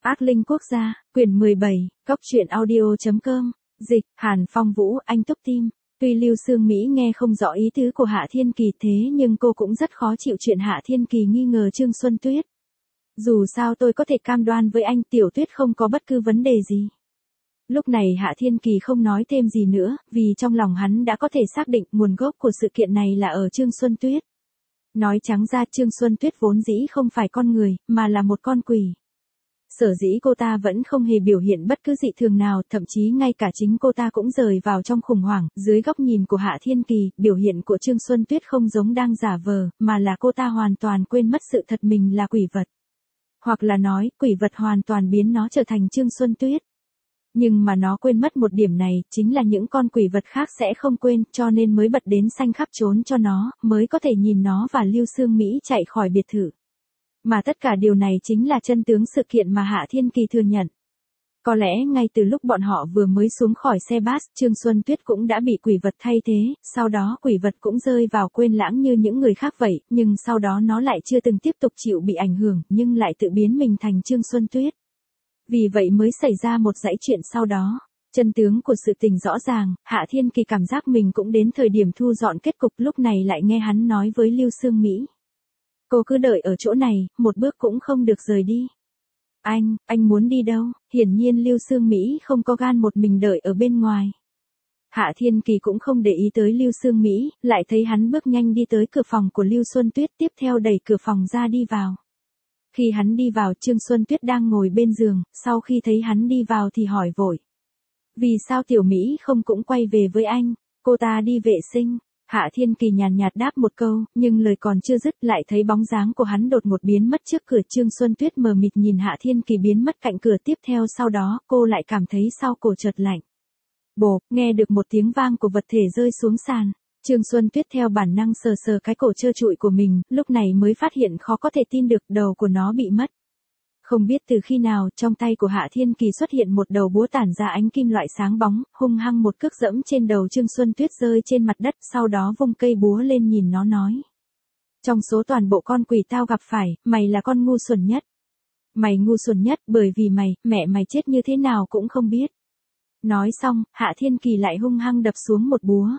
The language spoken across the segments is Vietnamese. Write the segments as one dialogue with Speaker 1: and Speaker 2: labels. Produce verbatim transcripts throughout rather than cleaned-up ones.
Speaker 1: Ác linh quốc gia, quyển mười bảy, góc truyện audio.com, dịch, Hàn Phong Vũ, anh Túc Tim. Tuy Lưu Sương Mỹ nghe không rõ ý tứ của Hạ Thiên Kỳ thế nhưng cô cũng rất khó chịu chuyện Hạ Thiên Kỳ nghi ngờ Trương Xuân Tuyết. Dù sao tôi có thể cam đoan với anh Tiểu Tuyết không có bất cứ vấn đề gì. Lúc này Hạ Thiên Kỳ không nói thêm gì nữa, vì trong lòng hắn đã có thể xác định nguồn gốc của sự kiện này là ở Trương Xuân Tuyết. Nói trắng ra Trương Xuân Tuyết vốn dĩ không phải con người, mà là một con quỷ. Sở dĩ cô ta vẫn không hề biểu hiện bất cứ dị thường nào, thậm chí ngay cả chính cô ta cũng rời vào trong khủng hoảng. Dưới góc nhìn của Hạ Thiên Kỳ, biểu hiện của Trương Xuân Tuyết không giống đang giả vờ, mà là cô ta hoàn toàn quên mất sự thật mình là quỷ vật. Hoặc là nói, quỷ vật hoàn toàn biến nó trở thành Trương Xuân Tuyết. Nhưng mà nó quên mất một điểm này, chính là những con quỷ vật khác sẽ không quên, cho nên mới bật đến xanh khắp trốn cho nó, mới có thể nhìn nó và Lưu Sương Mỹ chạy khỏi biệt thự. Mà tất cả điều này chính là chân tướng sự kiện mà Hạ Thiên Kỳ thừa nhận. Có lẽ ngay từ lúc bọn họ vừa mới xuống khỏi xe bus, Trương Xuân Tuyết cũng đã bị quỷ vật thay thế, sau đó quỷ vật cũng rơi vào quên lãng như những người khác vậy, nhưng sau đó nó lại chưa từng tiếp tục chịu bị ảnh hưởng, nhưng lại tự biến mình thành Trương Xuân Tuyết. Vì vậy mới xảy ra một dãy chuyện sau đó. Chân tướng của sự tình rõ ràng, Hạ Thiên Kỳ cảm giác mình cũng đến thời điểm thu dọn kết cục, lúc này lại nghe hắn nói với Lưu Sương Mỹ. Cô cứ đợi ở chỗ này, một bước cũng không được rời đi. Anh, anh muốn đi đâu? Hiển nhiên Lưu Sương Mỹ không có gan một mình đợi ở bên ngoài. Hạ Thiên Kỳ cũng không để ý tới Lưu Sương Mỹ, lại thấy hắn bước nhanh đi tới cửa phòng của Lưu Xuân Tuyết, tiếp theo đẩy cửa phòng ra đi vào. Khi hắn đi vào, Trương Xuân Tuyết đang ngồi bên giường, sau khi thấy hắn đi vào thì hỏi vội. Vì sao Tiểu Mỹ không cũng quay về với anh? Cô ta đi vệ sinh. Hạ Thiên Kỳ nhàn nhạt đáp một câu, nhưng lời còn chưa dứt lại thấy bóng dáng của hắn đột ngột biến mất trước cửa. Trương Xuân Tuyết mờ mịt nhìn Hạ Thiên Kỳ biến mất cạnh cửa, tiếp theo sau đó cô lại cảm thấy sau cổ chợt lạnh. Bộp, nghe được một tiếng vang của vật thể rơi xuống sàn. Trương Xuân Tuyết theo bản năng sờ sờ cái cổ trơ trụi của mình, lúc này mới phát hiện khó có thể tin được đầu của nó bị mất. Không biết từ khi nào, trong tay của Hạ Thiên Kỳ xuất hiện một đầu búa tản ra ánh kim loại sáng bóng, hung hăng một cước dẫm trên đầu Trương Xuân Tuyết rơi trên mặt đất, sau đó vung cây búa lên nhìn nó nói. Trong số toàn bộ con quỷ tao gặp phải, mày là con ngu xuẩn nhất. Mày ngu xuẩn nhất bởi vì mày, mẹ mày chết như thế nào cũng không biết. Nói xong, Hạ Thiên Kỳ lại hung hăng đập xuống một búa.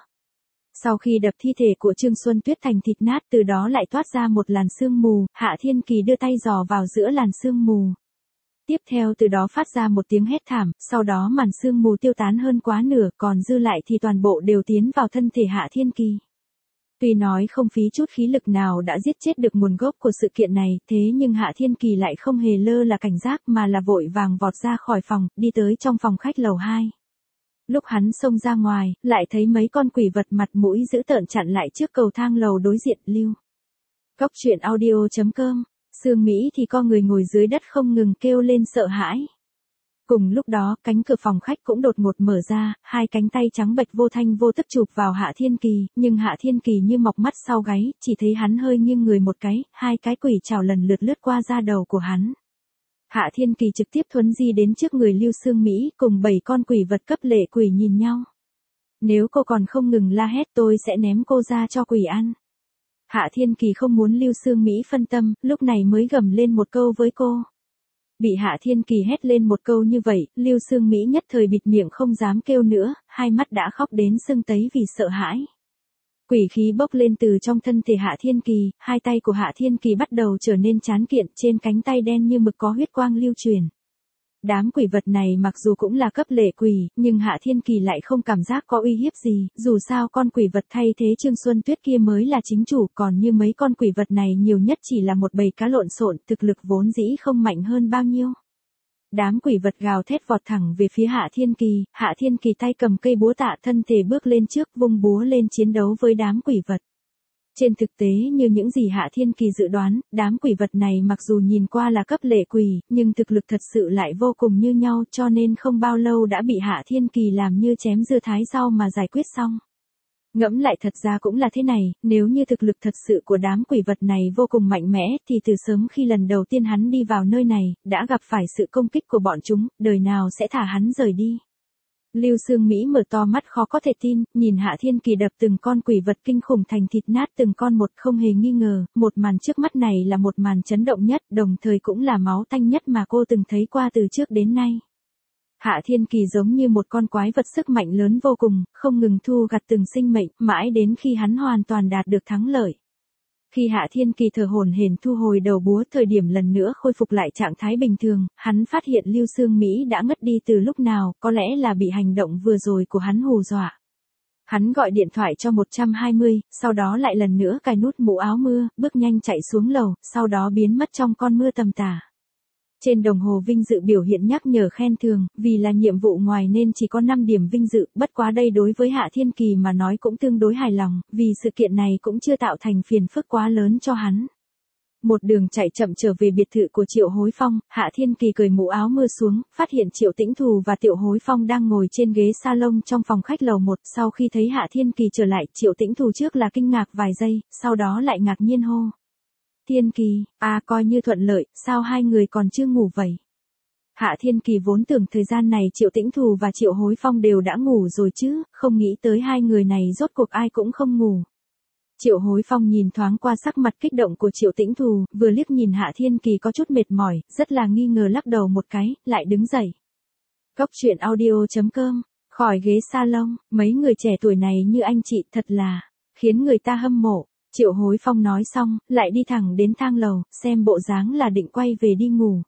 Speaker 1: Sau khi đập thi thể của Trương Xuân Tuyết thành thịt nát, từ đó lại toát ra một làn sương mù, Hạ Thiên Kỳ đưa tay dò vào giữa làn sương mù. Tiếp theo từ đó phát ra một tiếng hét thảm, sau đó màn sương mù tiêu tán hơn quá nửa, còn dư lại thì toàn bộ đều tiến vào thân thể Hạ Thiên Kỳ. Tuy nói không phí chút khí lực nào đã giết chết được nguồn gốc của sự kiện này, thế nhưng Hạ Thiên Kỳ lại không hề lơ là cảnh giác mà là vội vàng vọt ra khỏi phòng, đi tới trong phòng khách lầu hai. Lúc hắn xông ra ngoài, lại thấy mấy con quỷ vật mặt mũi dữ tợn chặn lại trước cầu thang lầu đối diện. Lưu. Góc truyện audio.com, Sương Mỹ thì co người ngồi dưới đất không ngừng kêu lên sợ hãi. Cùng lúc đó, cánh cửa phòng khách cũng đột ngột mở ra, hai cánh tay trắng bệch vô thanh vô tức chụp vào Hạ Thiên Kỳ, nhưng Hạ Thiên Kỳ như mọc mắt sau gáy, chỉ thấy hắn hơi nghiêng người một cái, hai cái quỷ trảo lần lượt lướt qua da đầu của hắn. Hạ Thiên Kỳ trực tiếp thuấn di đến trước người Lưu Sương Mỹ, cùng bảy con quỷ vật cấp lệ quỷ nhìn nhau. Nếu cô còn không ngừng la hét tôi sẽ ném cô ra cho quỷ ăn. Hạ Thiên Kỳ không muốn Lưu Sương Mỹ phân tâm, lúc này mới gầm lên một câu với cô. Bị Hạ Thiên Kỳ hét lên một câu như vậy, Lưu Sương Mỹ nhất thời bịt miệng không dám kêu nữa, hai mắt đã khóc đến sưng tấy vì sợ hãi. Quỷ khí bốc lên từ trong thân thể Hạ Thiên Kỳ, hai tay của Hạ Thiên Kỳ bắt đầu trở nên tráng kiện, trên cánh tay đen như mực có huyết quang lưu truyền. Đám quỷ vật này mặc dù cũng là cấp lệ quỷ, nhưng Hạ Thiên Kỳ lại không cảm giác có uy hiếp gì, dù sao con quỷ vật thay thế Trương Xuân Tuyết kia mới là chính chủ, còn như mấy con quỷ vật này nhiều nhất chỉ là một bầy cá lộn xộn, thực lực vốn dĩ không mạnh hơn bao nhiêu. Đám quỷ vật gào thét vọt thẳng về phía Hạ Thiên Kỳ, Hạ Thiên Kỳ tay cầm cây búa tạ thân thể bước lên trước, vung búa lên chiến đấu với đám quỷ vật. Trên thực tế như những gì Hạ Thiên Kỳ dự đoán, đám quỷ vật này mặc dù nhìn qua là cấp lệ quỷ, nhưng thực lực thật sự lại vô cùng như nhau, cho nên không bao lâu đã bị Hạ Thiên Kỳ làm như chém dưa thái rau mà giải quyết xong. Ngẫm lại thật ra cũng là thế này, nếu như thực lực thật sự của đám quỷ vật này vô cùng mạnh mẽ, thì từ sớm khi lần đầu tiên hắn đi vào nơi này, đã gặp phải sự công kích của bọn chúng, đời nào sẽ thả hắn rời đi. Lưu Sương Mỹ mở to mắt khó có thể tin, nhìn Hạ Thiên Kỳ đập từng con quỷ vật kinh khủng thành thịt nát từng con một, không hề nghi ngờ, một màn trước mắt này là một màn chấn động nhất, đồng thời cũng là máu tanh nhất mà cô từng thấy qua từ trước đến nay. Hạ Thiên Kỳ giống như một con quái vật sức mạnh lớn vô cùng, không ngừng thu gặt từng sinh mệnh, mãi đến khi hắn hoàn toàn đạt được thắng lợi. Khi Hạ Thiên Kỳ thở hổn hển thu hồi đầu búa, thời điểm lần nữa khôi phục lại trạng thái bình thường, hắn phát hiện Lưu Sương Mỹ đã ngất đi từ lúc nào, có lẽ là bị hành động vừa rồi của hắn hù dọa. Hắn gọi điện thoại cho một trăm hai mươi, sau đó lại lần nữa cài nút mũ áo mưa, bước nhanh chạy xuống lầu, sau đó biến mất trong con mưa tầm tã. Trên đồng hồ vinh dự biểu hiện nhắc nhở khen thưởng, vì là nhiệm vụ ngoài nên chỉ có năm điểm vinh dự, bất quá đây đối với Hạ Thiên Kỳ mà nói cũng tương đối hài lòng, vì sự kiện này cũng chưa tạo thành phiền phức quá lớn cho hắn. Một đường chạy chậm trở về biệt thự của Triệu Hối Phong, Hạ Thiên Kỳ cởi mũ áo mưa xuống, phát hiện Triệu Tĩnh Thù và Tiểu Hối Phong đang ngồi trên ghế salon trong phòng khách lầu một, sau khi thấy Hạ Thiên Kỳ trở lại, Triệu Tĩnh Thù trước là kinh ngạc vài giây, sau đó lại ngạc nhiên hô. Thiên Kỳ, à coi như thuận lợi, sao hai người còn chưa ngủ vậy? Hạ Thiên Kỳ vốn tưởng thời gian này Triệu Tĩnh Thù và Triệu Hối Phong đều đã ngủ rồi chứ, không nghĩ tới hai người này rốt cuộc ai cũng không ngủ. Triệu Hối Phong nhìn thoáng qua sắc mặt kích động của Triệu Tĩnh Thù, vừa liếc nhìn Hạ Thiên Kỳ có chút mệt mỏi, rất là nghi ngờ lắc đầu một cái, lại đứng dậy. Cốc truyện audio chấm com, khỏi ghế salon, mấy người trẻ tuổi này như anh chị thật là, khiến người ta hâm mộ. Triệu Hối Phong nói xong, lại đi thẳng đến thang lầu, xem bộ dáng là định quay về đi ngủ.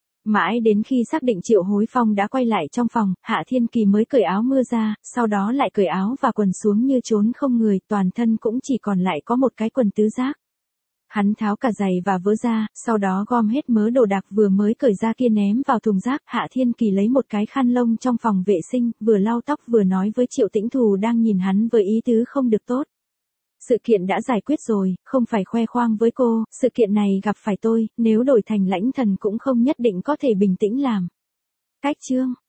Speaker 1: Mãi đến khi xác định Triệu Hối Phong đã quay lại trong phòng, Hạ Thiên Kỳ mới cởi áo mưa ra, sau đó lại cởi áo và quần xuống như trốn không người, toàn thân cũng chỉ còn lại có một cái quần tứ giác. Hắn tháo cả giày và vớ ra, sau đó gom hết mớ đồ đạc vừa mới cởi ra kia ném vào thùng rác. Hạ Thiên Kỳ lấy một cái khăn lông trong phòng vệ sinh, vừa lau tóc vừa nói với Triệu Tĩnh Thù đang nhìn hắn với ý tứ không được tốt. Sự kiện đã giải quyết rồi, không phải khoe khoang với cô, sự kiện này gặp phải tôi, nếu đổi thành lãnh thần cũng không nhất định có thể bình tĩnh làm. Cách chương.